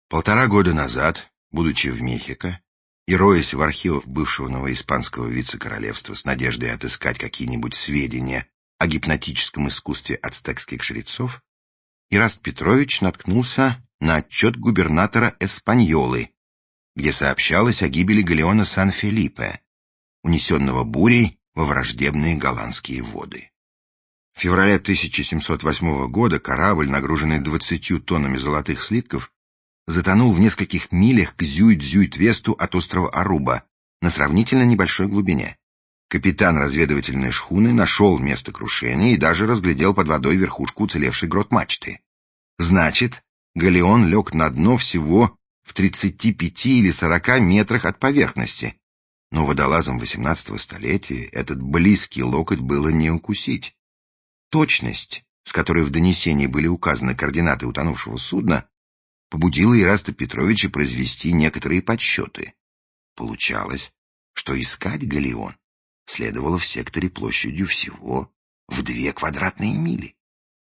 1,5 года назад, будучи в Мехико и роясь в архивах бывшего новоиспанского вице-королевства с надеждой отыскать какие-нибудь сведения о гипнотическом искусстве ацтекских жрецов, Ираст Петрович наткнулся на отчет губернатора Эспаньолы, где сообщалось о гибели галеона Сан-Фелипе, унесенного бурей во враждебные голландские воды. В феврале 1708 года корабль, нагруженный 20 тоннами золотых слитков, затонул в нескольких милях к Зюйт-Зюйт-Весту от острова Аруба на сравнительно небольшой глубине. Капитан разведывательной шхуны нашел место крушения и даже разглядел под водой верхушку уцелевшей грот-мачты. Значит, галеон лег на дно всего в 35 или 40 метрах от поверхности, но водолазам XVIII столетия этот близкий локоть было не укусить. Точность, с которой в донесении были указаны координаты утонувшего судна, побудила Ираста Петровича произвести некоторые подсчеты. Получалось, что искать галеон следовало в секторе площадью всего в 2 квадратные мили.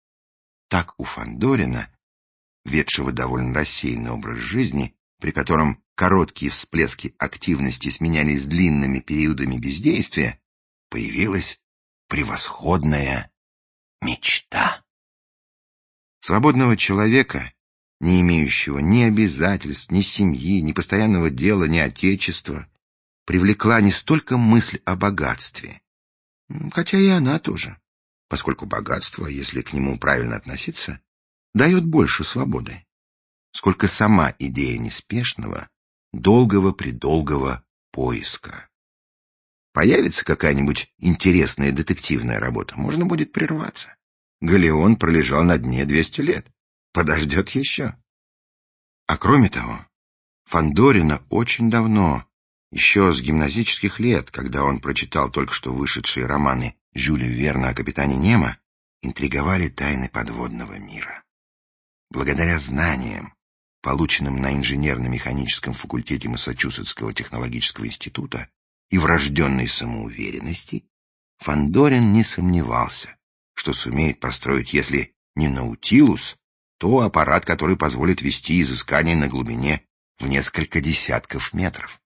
Так у Фандорина, ведшего довольно рассеянный образ жизни, при котором короткие всплески активности сменялись длинными периодами бездействия, появилась превосходная мечта. Свободного человека, не имеющего ни обязательств, ни семьи, ни постоянного дела, ни отечества, привлекла не столько мысль о богатстве, хотя и она тоже, поскольку богатство, если к нему правильно относиться, дает больше свободы, сколько сама идея неспешного, долгого-предолгого поиска. Появится какая-нибудь интересная детективная работа, можно будет прерваться. Галеон пролежал на дне 200 лет. Подождет еще. А кроме того, Фандорина очень давно, еще с гимназических лет, когда он прочитал только что вышедшие романы Жюля Верна о капитане Немо, интриговали тайны подводного мира. Благодаря знаниям, полученным на инженерно-механическом факультете Массачусетского технологического института, и врожденной самоуверенности, Фандорин не сомневался, что сумеет построить, если не Наутилус, то аппарат, который позволит вести изыскания на глубине в несколько десятков метров.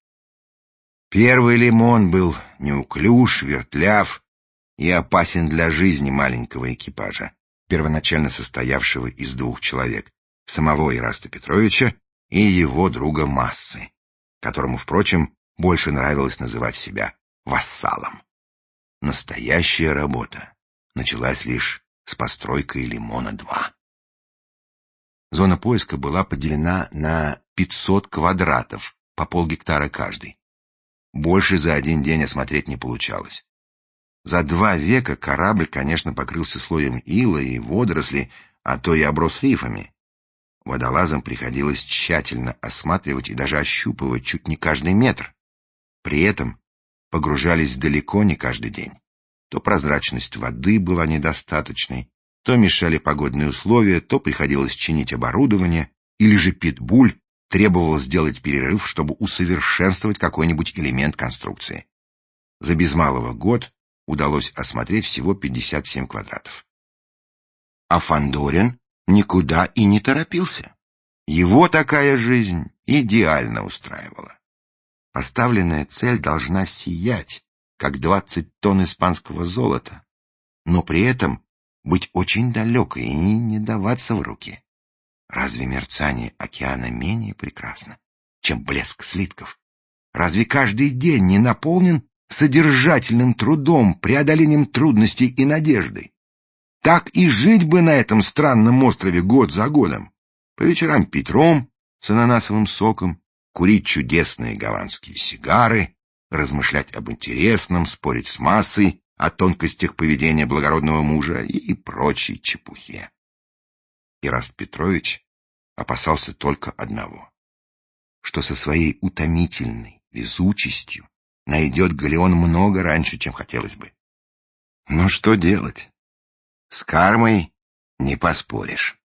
Первый лимон был неуклюж, вертляв и опасен для жизни маленького экипажа, первоначально состоявшего из 2 человек, самого Ираста Петровича и его друга Массы, которому, впрочем, больше нравилось называть себя вассалом. Настоящая работа началась лишь с постройкой Лимона-2. Зона поиска была поделена на 500 квадратов, по полгектара каждый. Больше за один день осмотреть не получалось. За 2 века корабль, конечно, покрылся слоем ила и водорослей, а то и оброс рифами. Водолазам приходилось тщательно осматривать и даже ощупывать чуть не каждый метр. При этом погружались далеко не каждый день. То прозрачность воды была недостаточной, то мешали погодные условия, то приходилось чинить оборудование, или же Питбуль требовал сделать перерыв, чтобы усовершенствовать какой-нибудь элемент конструкции. За без малого год удалось осмотреть всего 57 квадратов. А Фандорин никуда и не торопился. Его такая жизнь идеально устраивала. Поставленная цель должна сиять, как 20 тонн испанского золота, но при этом быть очень далекой и не даваться в руки. Разве мерцание океана менее прекрасно, чем блеск слитков? Разве каждый день не наполнен содержательным трудом, преодолением трудностей и надеждой? Так и жить бы на этом странном острове год за годом. По вечерам пить ром с ананасовым соком, курить чудесные гаванские сигары, размышлять об интересном, спорить с массой о тонкостях поведения благородного мужа и прочей чепухе. Ираст Петрович опасался только одного, что со своей утомительной везучестью найдет галеон много раньше, чем хотелось бы. Ну что делать? С кармой не поспоришь.